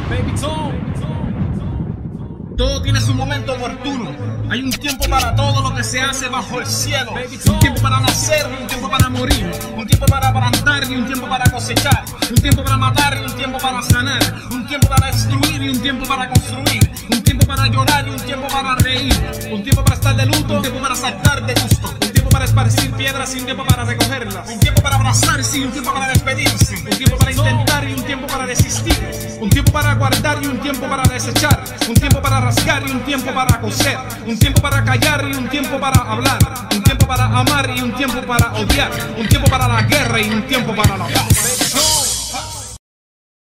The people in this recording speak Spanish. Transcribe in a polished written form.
Todo tiene su momento oportuno. Hay un tiempo para todo lo que se hace bajo el cielo. Un tiempo para nacer y un tiempo para morir. Un tiempo para plantar y un tiempo para cosechar. Un tiempo para matar y un tiempo para sanar. Un tiempo para destruir y un tiempo para construir. Un tiempo para llorar y un tiempo para reír. Un tiempo para estar de luto, un tiempo para saltar de gusto. Un tiempo para esparcir piedras y un tiempo para recogerlas. Un tiempo para abrazarse y un tiempo para despedirse. Un tiempo para intentar y un tiempo para desistir. Un tiempo para guardar y un tiempo para desechar. Un tiempo para rasgar y un tiempo para coser. Un tiempo para callar y un tiempo para hablar. Un tiempo para amar y un tiempo para odiar. Un tiempo para la guerra y un tiempo para la paz.